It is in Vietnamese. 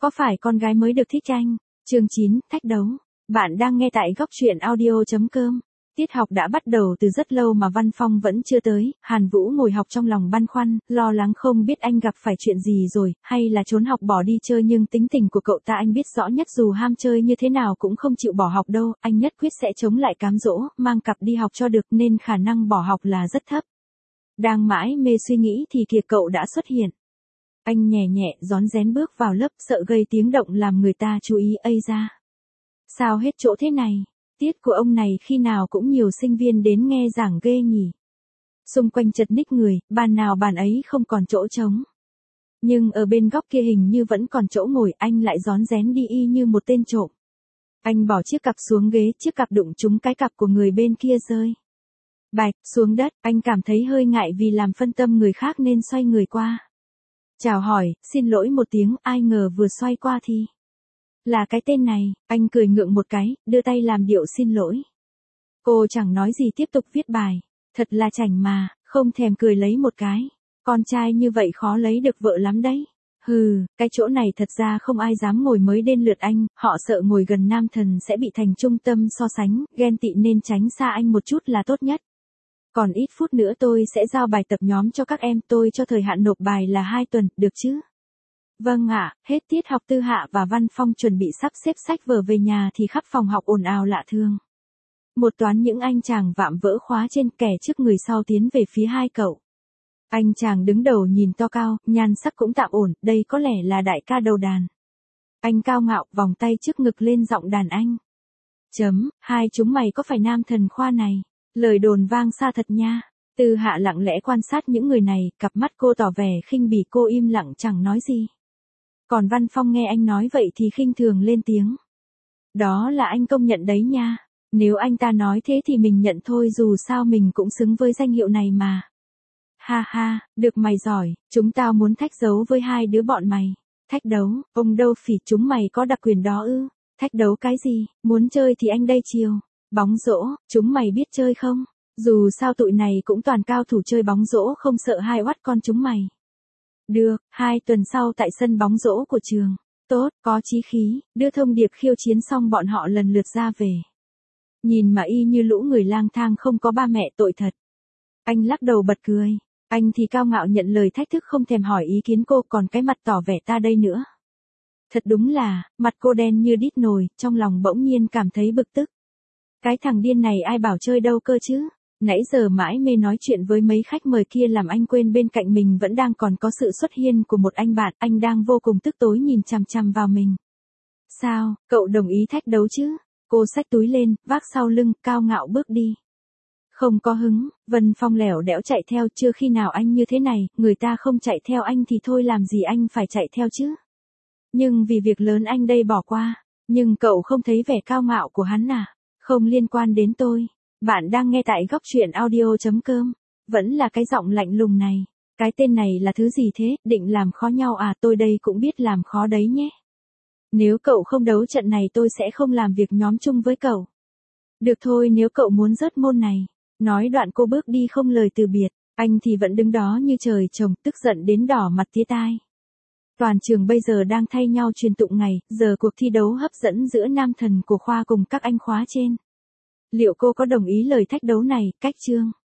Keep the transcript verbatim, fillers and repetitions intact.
Có phải con gái mới được thích anh? Chương chín, thách đấu. Bạn đang nghe tại góc truyện audio chấm com. Tiết học đã bắt đầu từ rất lâu mà Văn Phong vẫn chưa tới, Hàn Vũ ngồi học trong lòng băn khoăn, lo lắng không biết anh gặp phải chuyện gì rồi, hay là trốn học bỏ đi chơi, nhưng tính tình của cậu ta anh biết rõ nhất, dù ham chơi như thế nào cũng không chịu bỏ học đâu, anh nhất quyết sẽ chống lại cám dỗ, mang cặp đi học cho được, nên khả năng bỏ học là rất thấp. Đang mãi mê suy nghĩ thì kìa cậu đã xuất hiện. Anh nhẹ nhẹ rón rén bước vào lớp, sợ gây tiếng động làm người ta chú ý. Ây ra, sao hết chỗ thế này? Tiết của ông này khi nào cũng nhiều sinh viên đến nghe giảng ghê nhỉ. Xung quanh chật ních người, bàn nào bàn ấy không còn chỗ trống. Nhưng ở bên góc kia hình như vẫn còn chỗ ngồi, anh lại rón rén đi y như một tên trộm. Anh bỏ chiếc cặp xuống ghế, chiếc cặp đụng trúng cái cặp của người bên kia rơi bạch xuống đất. Anh cảm thấy hơi ngại vì làm phân tâm người khác nên xoay người qua. Chào hỏi, xin lỗi một tiếng, ai ngờ vừa xoay qua thì là cái tên này. Anh cười ngượng một cái, đưa tay làm điệu xin lỗi. Cô chẳng nói gì, tiếp tục viết bài. Thật là chảnh mà, không thèm cười lấy một cái. Con trai như vậy khó lấy được vợ lắm đấy. Hừ, cái chỗ này thật ra không ai dám ngồi mới đến lượt anh, họ sợ ngồi gần nam thần sẽ bị thành trung tâm so sánh, ghen tị nên tránh xa anh một chút là tốt nhất. Còn ít phút nữa tôi sẽ giao bài tập nhóm cho các em, tôi cho thời hạn nộp bài là hai tuần, được chứ? Vâng ạ. Hết tiết học, Tư Hạ và Văn Phong chuẩn bị sắp xếp sách vở về nhà thì khắp phòng học ồn ào lạ thường. Một toán những anh chàng vạm vỡ khóa trên, kẻ trước người sau tiến về phía hai cậu. Anh chàng đứng đầu nhìn to cao, nhan sắc cũng tạm ổn, đây có lẽ là đại ca đầu đàn. Anh cao ngạo, vòng tay trước ngực lên giọng đàn anh. Chấm, hai chúng mày có phải nam thần khoa này? Lời đồn vang xa thật nha. Tư Hạ lặng lẽ quan sát những người này, cặp mắt cô tỏ vẻ khinh bỉ, cô im lặng chẳng nói gì. Còn Văn Phong nghe anh nói vậy thì khinh thường lên tiếng. Đó là anh công nhận đấy nha. Nếu anh ta nói thế thì mình nhận thôi, dù sao mình cũng xứng với danh hiệu này mà. Ha ha, được mày giỏi, chúng tao muốn thách đấu với hai đứa bọn mày. Thách đấu, ông đâu phỉ, chúng mày có đặc quyền đó ư? Thách đấu cái gì, muốn chơi thì anh đây chiều. Bóng rổ, chúng mày biết chơi không? Dù sao tụi này cũng toàn cao thủ chơi bóng rổ, không sợ hai oắt con chúng mày. Được, hai tuần sau tại sân bóng rổ của trường. Tốt, có chí khí, đưa thông điệp khiêu chiến xong bọn họ lần lượt ra về. Nhìn mà y như lũ người lang thang không có ba mẹ, tội thật. Anh lắc đầu bật cười. Anh thì cao ngạo nhận lời thách thức, không thèm hỏi ý kiến cô, còn cái mặt tỏ vẻ ta đây nữa. Thật đúng là, mặt cô đen như đít nồi, trong lòng bỗng nhiên cảm thấy bực tức. Cái thằng điên này ai bảo chơi đâu cơ chứ? Nãy giờ mãi mê nói chuyện với mấy khách mời kia làm anh quên bên cạnh mình vẫn đang còn có sự xuất hiện của một anh bạn, anh đang vô cùng tức tối nhìn chằm chằm vào mình. Sao, cậu đồng ý thách đấu chứ? Cô xách túi lên, vác sau lưng, cao ngạo bước đi. Không có hứng, Vân Phong lẻo đẽo chạy theo, chưa khi nào anh như thế này, người ta không chạy theo anh thì thôi làm gì anh phải chạy theo chứ? Nhưng vì việc lớn anh đây bỏ qua, nhưng cậu không thấy vẻ cao ngạo của hắn à? Không liên quan đến tôi. Bạn đang nghe tại góc truyện audio chấm com. Vẫn là cái giọng lạnh lùng này. Cái tên này là thứ gì thế, định làm khó nhau à? Tôi đây cũng biết làm khó đấy nhé. Nếu cậu không đấu trận này tôi sẽ không làm việc nhóm chung với cậu. Được thôi, nếu cậu muốn rớt môn này. Nói đoạn cô bước đi không lời từ biệt. Anh thì vẫn đứng đó như trời trồng, tức giận đến đỏ mặt tía tai. Toàn trường bây giờ đang thay nhau truyền tụng ngày, giờ cuộc thi đấu hấp dẫn giữa nam thần của khoa cùng các anh khóa trên. Liệu cô có đồng ý lời thách đấu này? Cách chương